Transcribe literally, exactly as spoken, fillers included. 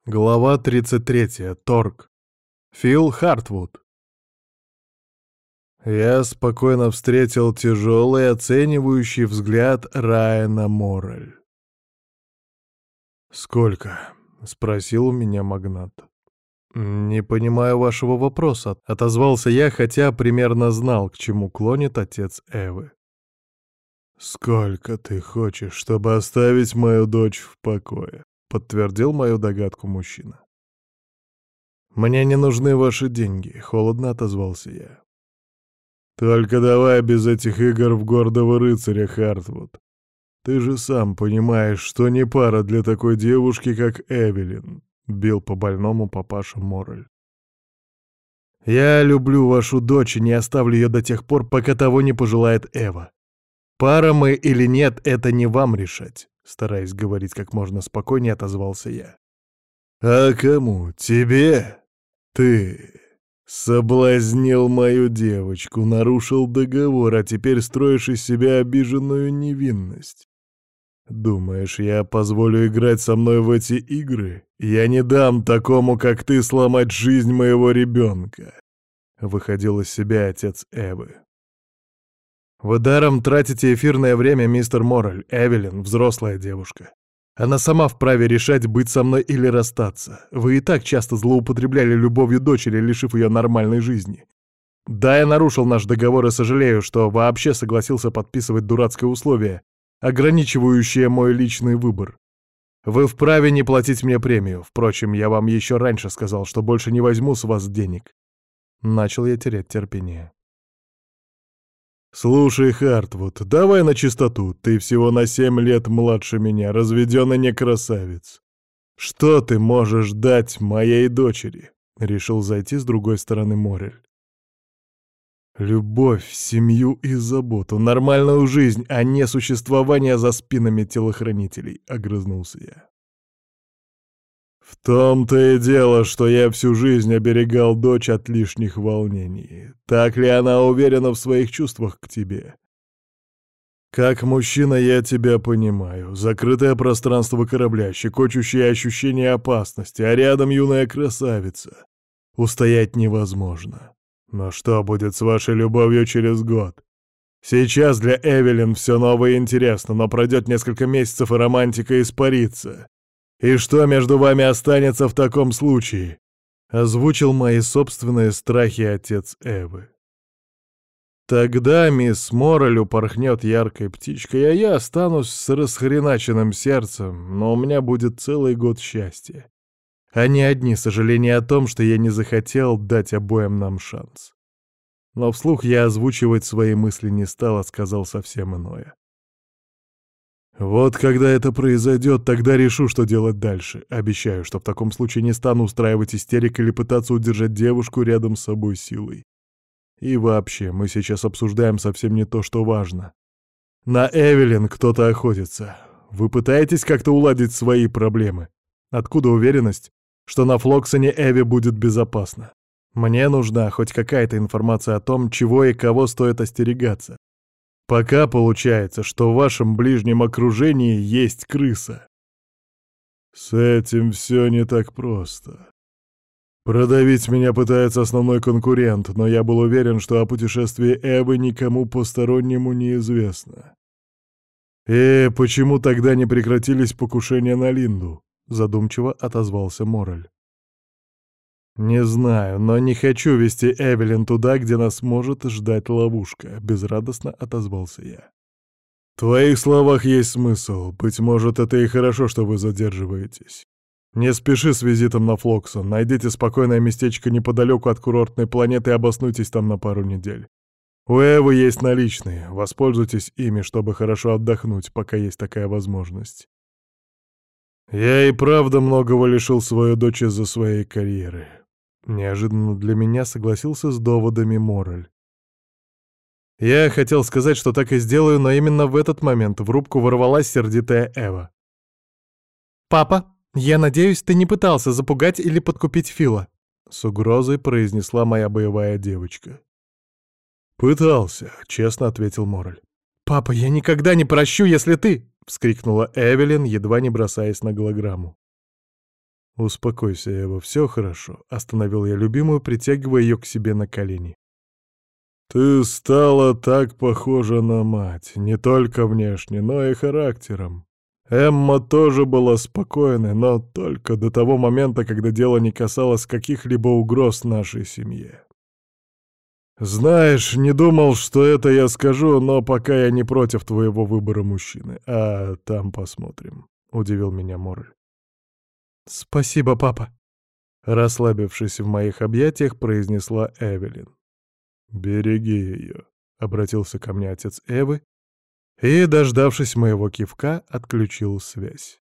Глава тридцать третья. Торг. Фил Хартвуд. Я спокойно встретил тяжелый оценивающий взгляд Райана Моррель. «Сколько?» — спросил у меня магнат. «Не понимаю вашего вопроса», — отозвался я, хотя примерно знал, к чему клонит отец Эвы. «Сколько ты хочешь, чтобы оставить мою дочь в покое?» — подтвердил мою догадку мужчина. «Мне не нужны ваши деньги», — холодно отозвался я. «Только давай без этих игр в гордого рыцаря, Хартвуд. Ты же сам понимаешь, что не пара для такой девушки, как Эвелин», — бил по больному папаша Моррель. «Я люблю вашу дочь и не оставлю ее до тех пор, пока того не пожелает Эва. Пара мы или нет, это не вам решать», — стараясь говорить как можно спокойнее, отозвался я. «А кому? Тебе? Ты соблазнил мою девочку, нарушил договор, а теперь строишь из себя обиженную невинность. Думаешь, я позволю играть со мной в эти игры? Я не дам такому, как ты, сломать жизнь моего ребенка», — выходил из себя отец Эвы. «Вы даром тратите эфирное время, мистер Моррель. Эвелин — взрослая девушка. Она сама вправе решать, быть со мной или расстаться. Вы и так часто злоупотребляли любовью дочери, лишив ее нормальной жизни. Да, я нарушил наш договор и сожалею, что вообще согласился подписывать дурацкое условие, ограничивающее мой личный выбор. Вы вправе не платить мне премию. Впрочем, я вам еще раньше сказал, что больше не возьму с вас денег». Начал я терять терпение. «Слушай, Хартвуд, давай на чистоту. Ты всего на семь лет младше меня, разведённый не красавец. Что ты можешь дать моей дочери?» — решил зайти с другой стороны Моррель. «Любовь, семью и заботу, нормальную жизнь, а не существование за спинами телохранителей», — огрызнулся я. «В том-то и дело, что я всю жизнь оберегал дочь от лишних волнений. Так ли она уверена в своих чувствах к тебе? Как мужчина я тебя понимаю. Закрытое пространство корабля, щекочущее ощущение опасности, а рядом юная красавица. Устоять невозможно. Но что будет с вашей любовью через год? Сейчас для Эвелин все новое и интересно, но пройдет несколько месяцев, и романтика испарится. И что между вами останется в таком случае?» — озвучил мои собственные страхи отец Эвы. «Тогда мисс Моррель упорхнет яркой птичкой, а я останусь с расхреначенным сердцем, но у меня будет целый год счастья, а не одни сожаления о том, что я не захотел дать обоим нам шанс». Но вслух я озвучивать свои мысли не стал, а сказал совсем иное. «Вот когда это произойдет, тогда решу, что делать дальше. Обещаю, что в таком случае не стану устраивать истерик или пытаться удержать девушку рядом с собой силой. И вообще, мы сейчас обсуждаем совсем не то, что важно. На Эвелин кто-то охотится. Вы пытаетесь как-то уладить свои проблемы? Откуда уверенность, что на Флоксоне Эве будет безопасно? Мне нужна хоть какая-то информация о том, чего и кого стоит остерегаться. Пока получается, что в вашем ближнем окружении есть крыса». «С этим все не так просто. Продавить меня пытается основной конкурент, но я был уверен, что о путешествии Эвы никому постороннему не известно. И почему тогда не прекратились покушения на Линду?» — задумчиво отозвался Моррель. «Не знаю, но не хочу вести Эвелин туда, где нас может ждать ловушка», — безрадостно отозвался я. «В твоих словах есть смысл. Быть может, это и хорошо, что вы задерживаетесь. Не спеши с визитом на Флоксон. Найдите спокойное местечко неподалеку от курортной планеты и обоснуйтесь там на пару недель. У Эвы есть наличные. Воспользуйтесь ими, чтобы хорошо отдохнуть, пока есть такая возможность. Я и правда многого лишил свою дочь из-за своей карьеры». Неожиданно для меня согласился с доводами Моррель. Я хотел сказать, что так и сделаю, но именно в этот момент в рубку ворвалась сердитая Эва. «Папа, я надеюсь, ты не пытался запугать или подкупить Фила?» — с угрозой произнесла моя боевая девочка. «Пытался», — честно ответил Моррель. «Папа, я никогда не прощу, если ты...» — вскрикнула Эвелин, едва не бросаясь на голограмму. «Успокойся, Эва, все хорошо», — остановил я любимую, притягивая ее к себе на колени. «Ты стала так похожа на мать, не только внешне, но и характером. Эмма тоже была спокойной, но только до того момента, когда дело не касалось каких-либо угроз нашей семье. Знаешь, не думал, что это я скажу, но пока я не против твоего выбора мужчины, а там посмотрим», — удивил меня Моррель. «Спасибо, папа», — расслабившись в моих объятиях, произнесла Эвелин. «Береги ее», — обратился ко мне отец Эвы и, дождавшись моего кивка, отключил связь.